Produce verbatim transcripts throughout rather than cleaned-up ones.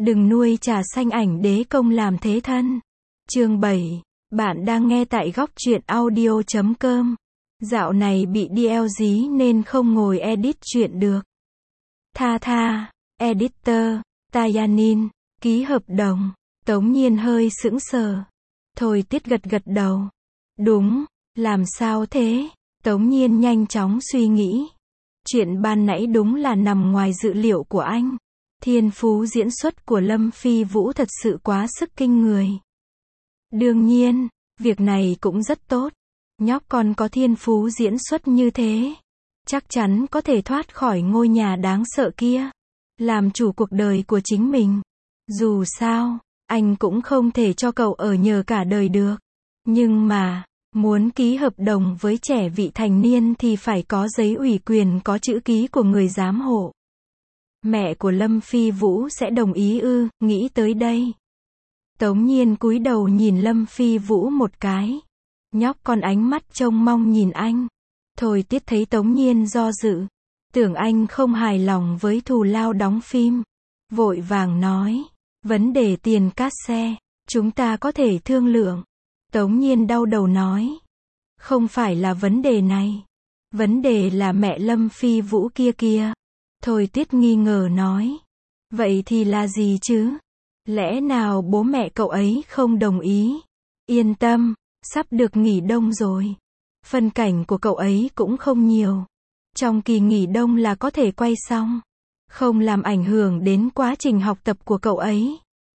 Đừng nuôi trà xanh ảnh đế công làm thế thân. Chương bảy. Bạn đang nghe tại góc truyện audio chấm com. Dạo này bị đê lờ dí nên không ngồi edit truyện được. Tha tha, editor, Tayanin, ký hợp đồng. Tống Nhiên hơi sững sờ. Thôi Tiết gật gật đầu. Đúng, làm sao thế? Tống Nhiên nhanh chóng suy nghĩ. Chuyện ban nãy đúng là nằm ngoài dự liệu của anh. Thiên phú diễn xuất của Lâm Phi Vũ thật sự quá sức kinh người. Đương nhiên, việc này cũng rất tốt. Nhóc con có thiên phú diễn xuất như thế, chắc chắn có thể thoát khỏi ngôi nhà đáng sợ kia, làm chủ cuộc đời của chính mình. Dù sao, anh cũng không thể cho cậu ở nhờ cả đời được. Nhưng mà, muốn ký hợp đồng với trẻ vị thành niên thì phải có giấy ủy quyền có chữ ký của người giám hộ. Mẹ của Lâm Phi Vũ sẽ đồng ý ư? Nghĩ tới đây, Tống Nhiên cúi đầu nhìn Lâm Phi Vũ một cái. Nhóc con ánh mắt trông mong nhìn anh. Thôi Tiết thấy Tống Nhiên do dự, tưởng anh không hài lòng với thù lao đóng phim, vội vàng nói, vấn đề tiền cát xe, chúng ta có thể thương lượng. Tống Nhiên đau đầu nói, không phải là vấn đề này, vấn đề là mẹ Lâm Phi Vũ kia kia. Thôi Tiết nghi ngờ nói, vậy thì là gì chứ? Lẽ nào bố mẹ cậu ấy không đồng ý? Yên tâm, sắp được nghỉ đông rồi. Phân cảnh của cậu ấy cũng không nhiều. Trong kỳ nghỉ đông là có thể quay xong, không làm ảnh hưởng đến quá trình học tập của cậu ấy.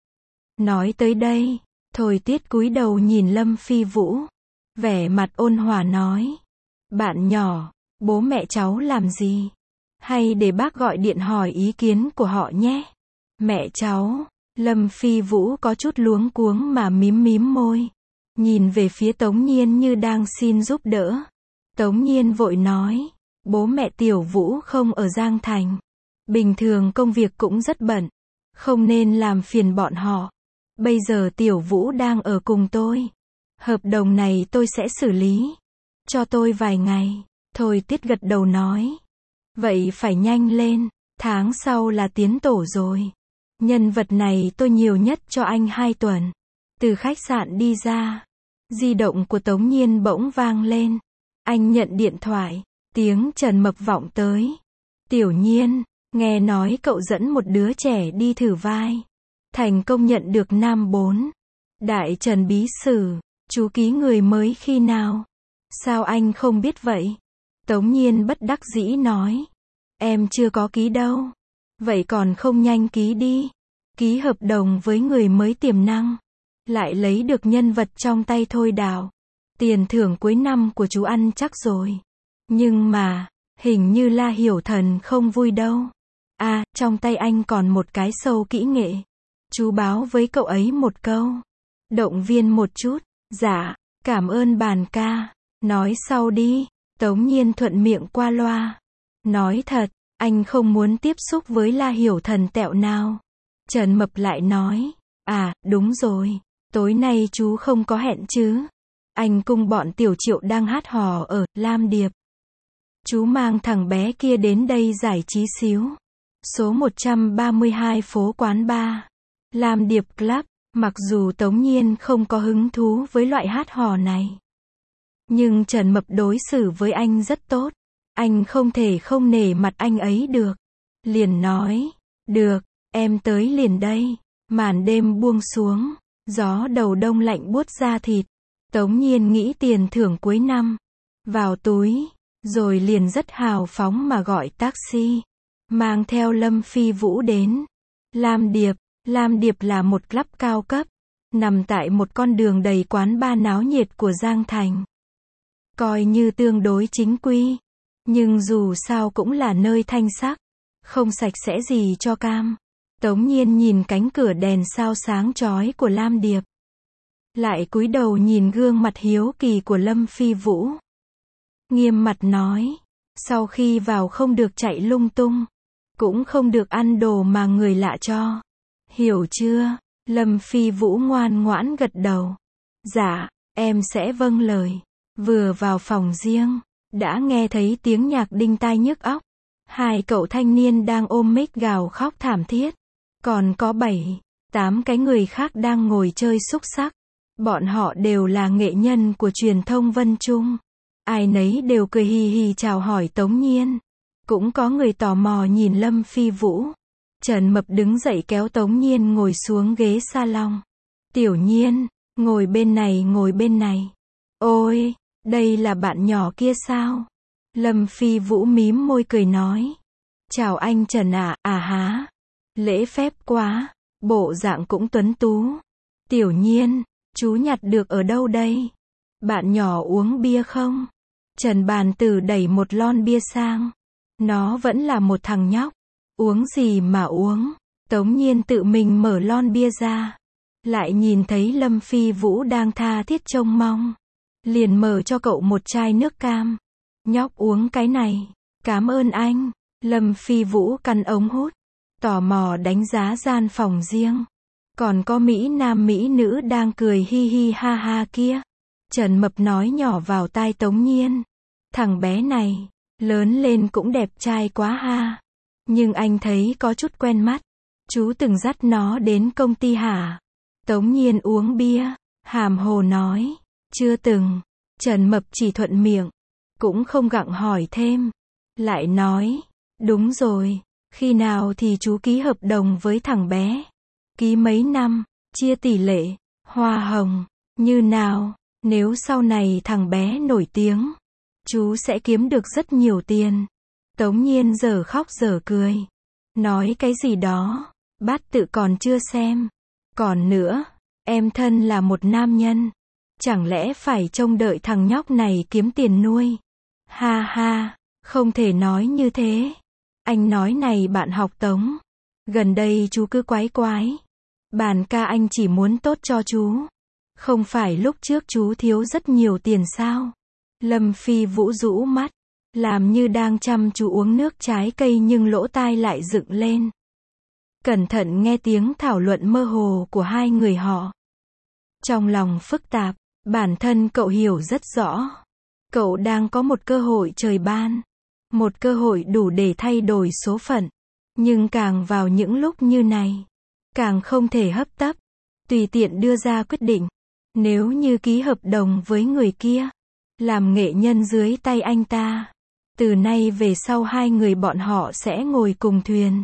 Nói tới đây, Thôi Tiết cúi đầu nhìn Lâm Phi Vũ, vẻ mặt ôn hòa nói, bạn nhỏ, bố mẹ cháu làm gì? Hay để bác gọi điện hỏi ý kiến của họ nhé. Mẹ cháu, Lâm Phi Vũ có chút luống cuống mà mím mím môi, nhìn về phía Tống Nhiên như đang xin giúp đỡ. Tống Nhiên vội nói, bố mẹ Tiểu Vũ không ở Giang Thành. Bình thường công việc cũng rất bận, không nên làm phiền bọn họ. Bây giờ Tiểu Vũ đang ở cùng tôi. Hợp đồng này tôi sẽ xử lý. Cho tôi vài ngày. Thôi Tiết gật đầu nói, vậy phải nhanh lên, tháng sau là tiến tổ rồi. Nhân vật này tôi nhiều nhất cho anh hai tuần. Từ khách sạn đi ra, di động của Tống Nhiên bỗng vang lên. Anh nhận điện thoại, tiếng Trần Mập vọng tới. Tiểu Nhiên, nghe nói cậu dẫn một đứa trẻ đi thử vai, thành công nhận được nam bốn. Đại Trần bí sử, chú ký người mới khi nào? Sao anh không biết vậy? Tống Nhiên bất đắc dĩ nói, em chưa có ký đâu. Vậy còn không nhanh ký đi. Ký hợp đồng với người mới tiềm năng, lại lấy được nhân vật trong tay Thôi Đào. Tiền thưởng cuối năm của chú ăn chắc rồi. Nhưng mà, hình như La Hiểu Thần không vui đâu. À, trong tay anh còn một cái sâu kỹ nghệ. Chú báo với cậu ấy một câu. Động viên một chút. Dạ, cảm ơn bàn ca. Nói sau đi. Tống Nhiên thuận miệng qua loa. Nói thật, anh không muốn tiếp xúc với La Hiểu Thần tẹo nào. Trần Mập lại nói, à, đúng rồi, tối nay chú không có hẹn chứ? Anh cùng bọn Tiểu Triệu đang hát hò ở Lam Điệp. Chú mang thằng bé kia đến đây giải trí xíu. Số một trăm ba mươi hai phố Quán Ba, Lam Điệp Club. Mặc dù Tống Nhiên không có hứng thú với loại hát hò này, nhưng Trần Mập đối xử với anh rất tốt. Anh không thể không nể mặt anh ấy được. Liền nói, được, em tới liền đây. Màn đêm buông xuống, gió đầu đông lạnh buốt da thịt. Tống Nhiên nghĩ tiền thưởng cuối năm vào túi, rồi liền rất hào phóng mà gọi taxi, mang theo Lâm Phi Vũ đến Lam Điệp. Lam Điệp là một club cao cấp, nằm tại một con đường đầy quán bar náo nhiệt của Giang Thành. Coi như tương đối chính quy, nhưng dù sao cũng là nơi thanh sắc, không sạch sẽ gì cho cam. Tống Nhiên nhìn cánh cửa đèn sao sáng chói của Lam Điệp, lại cúi đầu nhìn gương mặt hiếu kỳ của Lâm Phi Vũ. Nghiêm mặt nói, sau khi vào không được chạy lung tung, cũng không được ăn đồ mà người lạ cho. Hiểu chưa? Lâm Phi Vũ ngoan ngoãn gật đầu. Dạ, em sẽ vâng lời. Vừa vào phòng riêng, đã nghe thấy tiếng nhạc đinh tai nhức óc. Hai cậu thanh niên đang ôm mic gào khóc thảm thiết. Còn có bảy, tám cái người khác đang ngồi chơi xúc xắc. Bọn họ đều là nghệ nhân của truyền thông Vân Trung. Ai nấy đều cười hì hì chào hỏi Tống Nhiên. Cũng có người tò mò nhìn Lâm Phi Vũ. Trần Mập đứng dậy kéo Tống Nhiên ngồi xuống ghế salon. Tiểu Nhiên, ngồi bên này ngồi bên này. Ôi, đây là bạn nhỏ kia sao? Lâm Phi Vũ mím môi cười nói. Chào anh Trần ạ, à, à há. Lễ phép quá, bộ dạng cũng tuấn tú. Tiểu Nhiên, chú nhặt được ở đâu đây? Bạn nhỏ uống bia không? Trần Bàn Tử đẩy một lon bia sang. Nó vẫn là một thằng nhóc. Uống gì mà uống? Tống Nhiên tự mình mở lon bia ra. Lại nhìn thấy Lâm Phi Vũ đang tha thiết trông mong. Liền mở cho cậu một chai nước cam. Nhóc uống cái này. Cảm ơn anh. Lâm Phi Vũ căn ống hút. Tò mò đánh giá gian phòng riêng. Còn có Mỹ Nam Mỹ nữ đang cười hi hi ha ha kia. Trần Mập nói nhỏ vào tai Tống Nhiên. Thằng bé này, lớn lên cũng đẹp trai quá ha. Nhưng anh thấy có chút quen mắt. Chú từng dắt nó đến công ty hả? Tống Nhiên uống bia, hàm hồ nói. Chưa từng. Trần Mập chỉ thuận miệng. Cũng không gặng hỏi thêm. Lại nói. Đúng rồi. Khi nào thì chú ký hợp đồng với thằng bé? Ký mấy năm? Chia tỷ lệ? Hoa hồng? Như nào? Nếu sau này thằng bé nổi tiếng, chú sẽ kiếm được rất nhiều tiền. Tống Nhiên giờ khóc giờ cười. Nói cái gì đó? Bát tự còn chưa xem. Còn nữa, em thân là một nam nhân. Chẳng lẽ phải trông đợi thằng nhóc này kiếm tiền nuôi? Ha ha, không thể nói như thế. Anh nói này bạn học Tống. Gần đây chú cứ quái quái. Bàn ca anh chỉ muốn tốt cho chú. Không phải lúc trước chú thiếu rất nhiều tiền sao? Lâm Phi Vũ rũ mắt. Làm như đang chăm chú uống nước trái cây nhưng lỗ tai lại dựng lên. Cẩn thận nghe tiếng thảo luận mơ hồ của hai người họ. Trong lòng phức tạp, bản thân cậu hiểu rất rõ. Cậu đang có một cơ hội trời ban. Một cơ hội đủ để thay đổi số phận. Nhưng càng vào những lúc như này, càng không thể hấp tấp, tùy tiện đưa ra quyết định. Nếu như ký hợp đồng với người kia, làm nghệ nhân dưới tay anh ta, từ nay về sau hai người bọn họ sẽ ngồi cùng thuyền.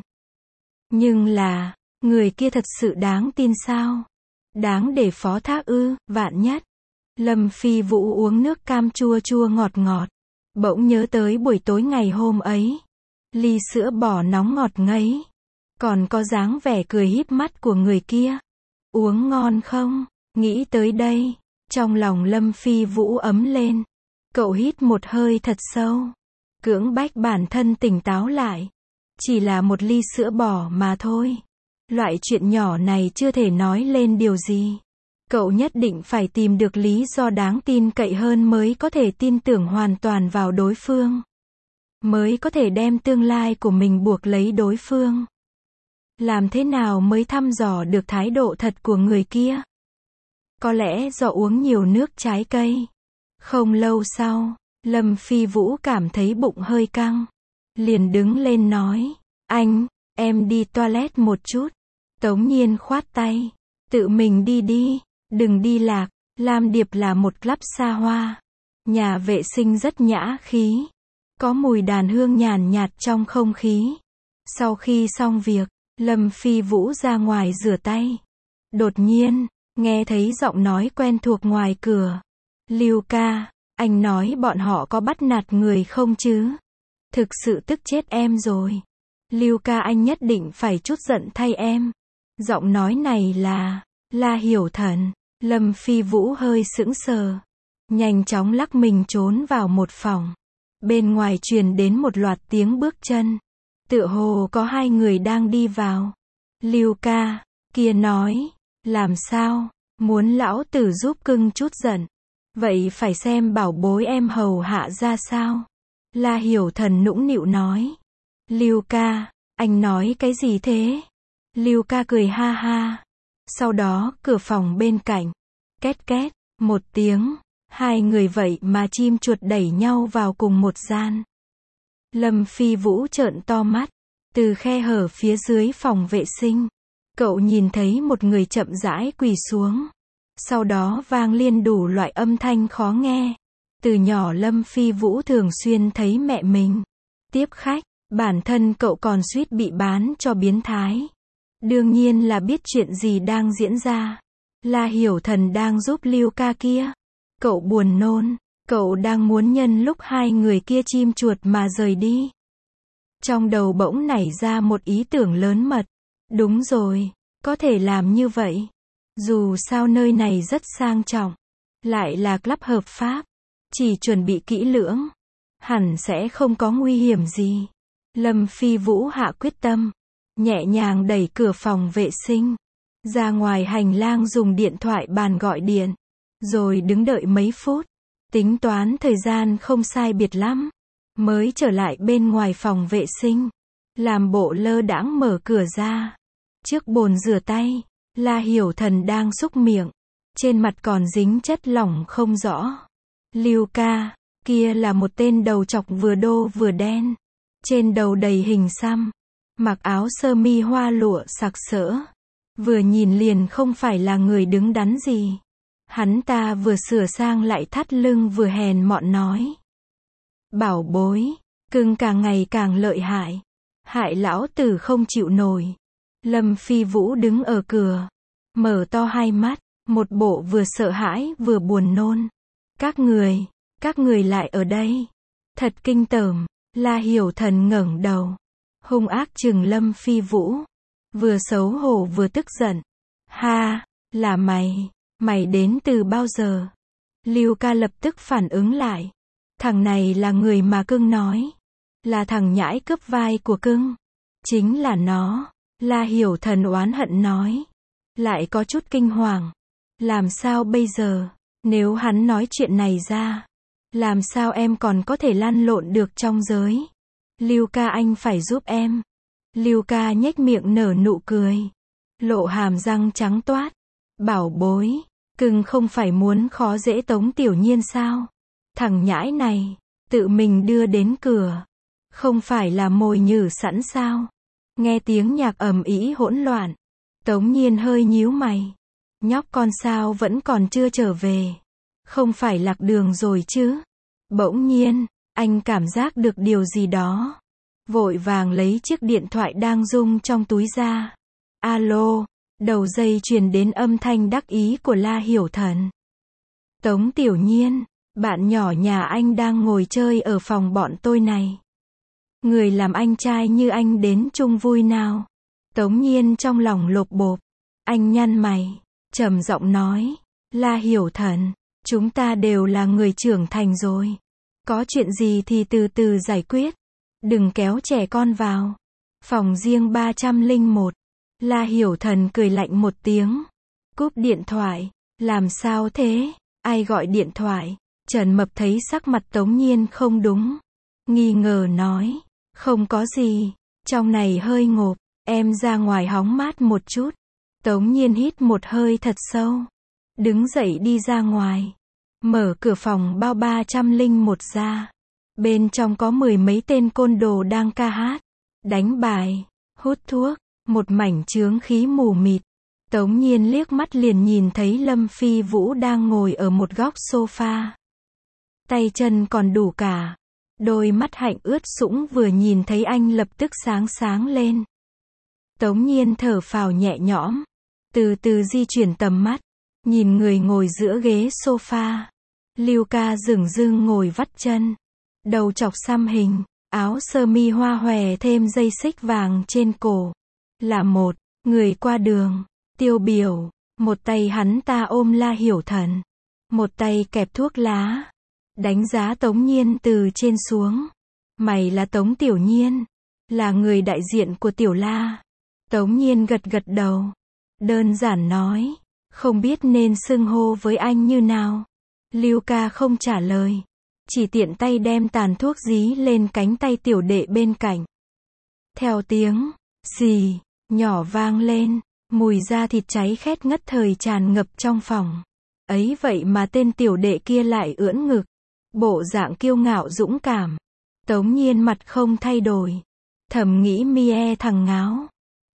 Nhưng là, người kia thật sự đáng tin sao? Đáng để phó thác ư? Vạn nhất. Lâm Phi Vũ uống nước cam chua chua ngọt ngọt. Bỗng nhớ tới buổi tối ngày hôm ấy. Ly sữa bò nóng ngọt ngấy. Còn có dáng vẻ cười híp mắt của người kia. Uống ngon không? Nghĩ tới đây, trong lòng Lâm Phi Vũ ấm lên. Cậu hít một hơi thật sâu. Cưỡng bách bản thân tỉnh táo lại. Chỉ là một ly sữa bò mà thôi. Loại chuyện nhỏ này chưa thể nói lên điều gì. Cậu nhất định phải tìm được lý do đáng tin cậy hơn mới có thể tin tưởng hoàn toàn vào đối phương. Mới có thể đem tương lai của mình buộc lấy đối phương. Làm thế nào mới thăm dò được thái độ thật của người kia? Có lẽ do uống nhiều nước trái cây. Không lâu sau, Lâm Phi Vũ cảm thấy bụng hơi căng. Liền đứng lên nói. Anh, em đi toilet một chút. Tống Nhiên khoát tay. Tự mình đi đi. Đừng đi lạc. Lam Điệp là một club xa hoa. Nhà vệ sinh rất nhã khí. Có mùi đàn hương nhàn nhạt trong không khí. Sau khi xong việc, Lâm Phi Vũ ra ngoài rửa tay. Đột nhiên, nghe thấy giọng nói quen thuộc ngoài cửa. Lưu ca, anh nói bọn họ có bắt nạt người không chứ? Thực sự tức chết em rồi. Lưu ca anh nhất định phải trút giận thay em. Giọng nói này là La Hiểu Thần. Lâm Phi Vũ hơi sững sờ. Nhanh chóng lắc mình trốn vào một phòng. Bên ngoài truyền đến một loạt tiếng bước chân. Tựa hồ có hai người đang đi vào. Lưu ca, kia nói. Làm sao? Muốn lão tử giúp cưng chút giận. Vậy phải xem bảo bối em hầu hạ ra sao? La Hiểu Thần nũng nịu nói. Lưu ca, anh nói cái gì thế? Lưu ca cười ha ha. Sau đó, cửa phòng bên cạnh. Két két, một tiếng. Hai người vậy mà chim chuột đẩy nhau vào cùng một gian. Lâm Phi Vũ trợn to mắt. Từ khe hở phía dưới phòng vệ sinh, Cậu nhìn thấy một người chậm rãi quỳ xuống. Sau đó vang lên đủ loại âm thanh khó nghe. Từ nhỏ Lâm Phi Vũ thường xuyên thấy mẹ mình tiếp khách, bản thân cậu còn suýt bị bán cho biến thái. Đương nhiên là biết chuyện gì đang diễn ra. La Hiểu Thần đang giúp Lưu Ca kia. Cậu buồn nôn, cậu đang muốn nhân lúc hai người kia chim chuột mà rời đi. Trong đầu bỗng nảy ra một ý tưởng lớn mật. Đúng rồi, có thể làm như vậy. Dù sao nơi này rất sang trọng, lại là club hợp pháp, chỉ chuẩn bị kỹ lưỡng, hẳn sẽ không có nguy hiểm gì. Lâm Phi Vũ hạ quyết tâm, nhẹ nhàng đẩy cửa phòng vệ sinh, ra ngoài hành lang dùng điện thoại bàn gọi điện, rồi đứng đợi mấy phút, tính toán thời gian không sai biệt lắm, mới trở lại bên ngoài phòng vệ sinh, làm bộ lơ đãng mở cửa ra. Trước bồn rửa tay, La Hiểu Thần đang súc miệng, trên mặt còn dính chất lỏng không rõ. Lưu Ca, kia là một tên đầu chọc vừa đô vừa đen, trên đầu đầy hình xăm, mặc áo sơ mi hoa lụa sặc sỡ, vừa nhìn liền không phải là người đứng đắn gì. Hắn ta vừa sửa sang lại thắt lưng vừa hèn mọn nói: bảo bối, cưng càng ngày càng lợi hại, hại lão tử không chịu nổi. Lâm Phi Vũ đứng ở cửa, mở to hai mắt, một bộ vừa sợ hãi vừa buồn nôn. Các người, các người lại ở đây. Thật kinh tởm. La Hiểu Thần ngẩng đầu, hung ác trừng Lâm Phi Vũ, vừa xấu hổ vừa tức giận. Ha, là mày, mày đến từ bao giờ? Lưu Ca lập tức phản ứng lại. Thằng này là người mà cưng nói, là thằng nhãi cướp vai của cưng. Chính là nó. La Hiểu Thần oán hận nói, lại có chút kinh hoàng. Làm sao bây giờ? Nếu hắn nói chuyện này ra, làm sao em còn có thể lăn lộn được trong giới? Lưu Ca anh phải giúp em. Lưu Ca nhếch miệng nở nụ cười, lộ hàm răng trắng toát. Bảo bối, cưng không phải muốn khó dễ Tống Tiểu Nhiên sao? Thằng nhãi này, tự mình đưa đến cửa, không phải là mồi nhử sẵn sao? Nghe tiếng nhạc ầm ĩ hỗn loạn, Tống Nhiên hơi nhíu mày. Nhóc con sao vẫn còn chưa trở về? Không phải lạc đường rồi chứ? Bỗng nhiên, anh cảm giác được điều gì đó. Vội vàng lấy chiếc điện thoại đang rung trong túi ra. Alo, đầu dây truyền đến âm thanh đắc ý của La Hiểu Thần. Tống Tiểu Nhiên, bạn nhỏ nhà anh đang ngồi chơi ở phòng bọn tôi này. Người làm anh trai như anh đến chung vui nào? Tống Nhiên trong lòng lột bột. Anh nhăn mày, trầm giọng nói, La Hiểu Thần, chúng ta đều là người trưởng thành rồi. Có chuyện gì thì từ từ giải quyết. Đừng kéo trẻ con vào. Phòng riêng ba trăm lẻ một. La Hiểu Thần cười lạnh một tiếng. Cúp điện thoại. Làm sao thế? Ai gọi điện thoại? Trần Mập thấy sắc mặt Tống Nhiên không đúng, nghi ngờ nói, không có gì, trong này hơi ngộp, em ra ngoài hóng mát một chút. Tống Nhiên hít một hơi thật sâu, đứng dậy đi ra ngoài, mở cửa phòng bao ba trăm lẻ một ra. Bên trong có mười mấy tên côn đồ đang ca hát, đánh bài, hút thuốc, một mảnh chướng khí mù mịt. Tống Nhiên liếc mắt liền nhìn thấy Lâm Phi Vũ đang ngồi ở một góc sofa. Tay chân còn đủ cả. Đôi mắt hạnh ướt sũng vừa nhìn thấy anh lập tức sáng sáng lên. Tống Nhiên thở phào nhẹ nhõm, từ từ di chuyển tầm mắt, nhìn người ngồi giữa ghế sofa. Lưu Ca dửng dưng ngồi vắt chân, đầu chọc xăm hình, áo sơ mi hoa hòe thêm dây xích vàng trên cổ. Là một người qua đường, tiêu biểu. Một tay hắn ta ôm La Hiểu Thần, một tay kẹp thuốc lá, đánh giá Tống Nhiên từ trên xuống. Mày là Tống Tiểu Nhiên, là người đại diện của Tiểu La. Tống Nhiên gật gật đầu, đơn giản nói, không biết nên xưng hô với anh như nào. Lưu Ca không trả lời, chỉ tiện tay đem tàn thuốc dí lên cánh tay tiểu đệ bên cạnh. Theo tiếng xì nhỏ vang lên, mùi da thịt cháy khét ngất thời tràn ngập trong phòng. Ấy vậy mà tên tiểu đệ kia lại ưỡn ngực, bộ dạng kiêu ngạo dũng cảm. Tống Nhiên mặt không thay đổi, thầm nghĩ mie thằng ngáo.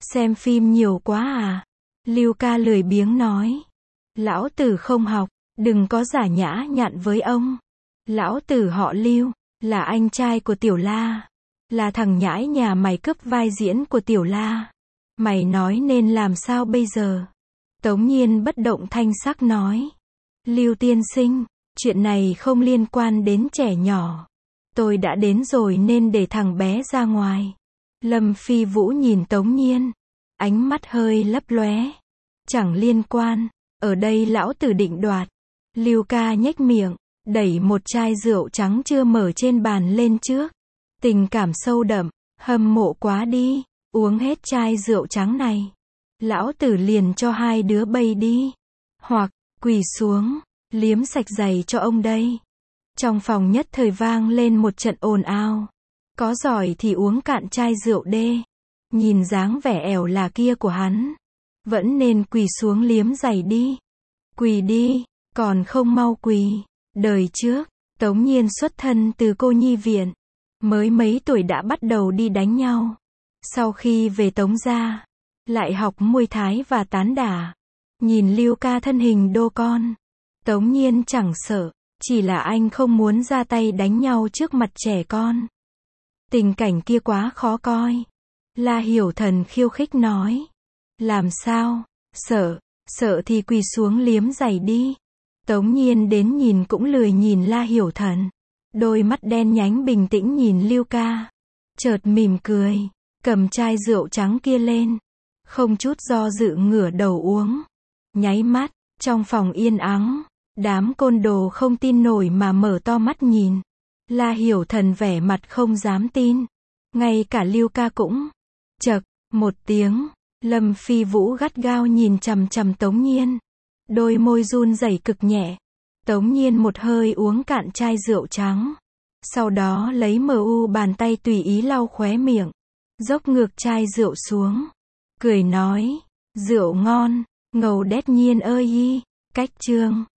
Xem phim nhiều quá à? Lưu Ca lười biếng nói. Lão tử không học, đừng có giả nhã nhặn với ông. Lão tử họ Lưu, là anh trai của Tiểu La. Là thằng nhãi nhà mày cướp vai diễn của Tiểu La. Mày nói nên làm sao bây giờ? Tống Nhiên bất động thanh sắc nói. Lưu tiên sinh, chuyện này không liên quan đến trẻ nhỏ. Tôi đã đến rồi nên để thằng bé ra ngoài. Lâm Phi Vũ nhìn Tống Nhiên, ánh mắt hơi lấp lóe. Chẳng liên quan, ở đây lão tử định đoạt. Lưu Ca nhếch miệng, đẩy một chai rượu trắng chưa mở trên bàn lên trước. Tình cảm sâu đậm, hâm mộ quá đi, uống hết chai rượu trắng này. Lão tử liền cho hai đứa bay đi. Hoặc, quỳ xuống, liếm sạch giày cho ông đây. Trong phòng nhất thời vang lên một trận ồn ào. Có giỏi thì uống cạn chai rượu đê. Nhìn dáng vẻ ẻo là kia của hắn, vẫn nên quỳ xuống liếm giày đi. Quỳ đi, còn không mau quỳ. Đời trước, Tống Nhiên xuất thân từ cô nhi viện. Mới mấy tuổi đã bắt đầu đi đánh nhau. Sau khi về Tống gia, lại học Muay Thái và tán đả. Nhìn Lưu Ca thân hình đô con, Tống Nhiên chẳng sợ, chỉ là anh không muốn ra tay đánh nhau trước mặt trẻ con. Tình cảnh kia quá khó coi. La Hiểu Thần khiêu khích nói. Làm sao? Sợ, sợ thì quỳ xuống liếm giày đi. Tống Nhiên đến nhìn cũng lười nhìn La Hiểu Thần. Đôi mắt đen nhánh bình tĩnh nhìn Lưu Ca. Chợt mỉm cười, cầm chai rượu trắng kia lên. Không chút do dự ngửa đầu uống. Nháy mắt, trong phòng yên ắng, đám côn đồ không tin nổi mà mở to mắt nhìn. La Hiểu Thần vẻ mặt không dám tin. Ngay cả Lưu Ca cũng. Chậc, một tiếng, Lâm Phi Vũ gắt gao nhìn chằm chằm Tống Nhiên. Đôi môi run rẩy cực nhẹ. Tống Nhiên một hơi uống cạn chai rượu trắng. Sau đó lấy mờ u bàn tay tùy ý lau khóe miệng. Dốc ngược chai rượu xuống. Cười nói, rượu ngon, ngầu đét Nhiên ơi y, cách chương.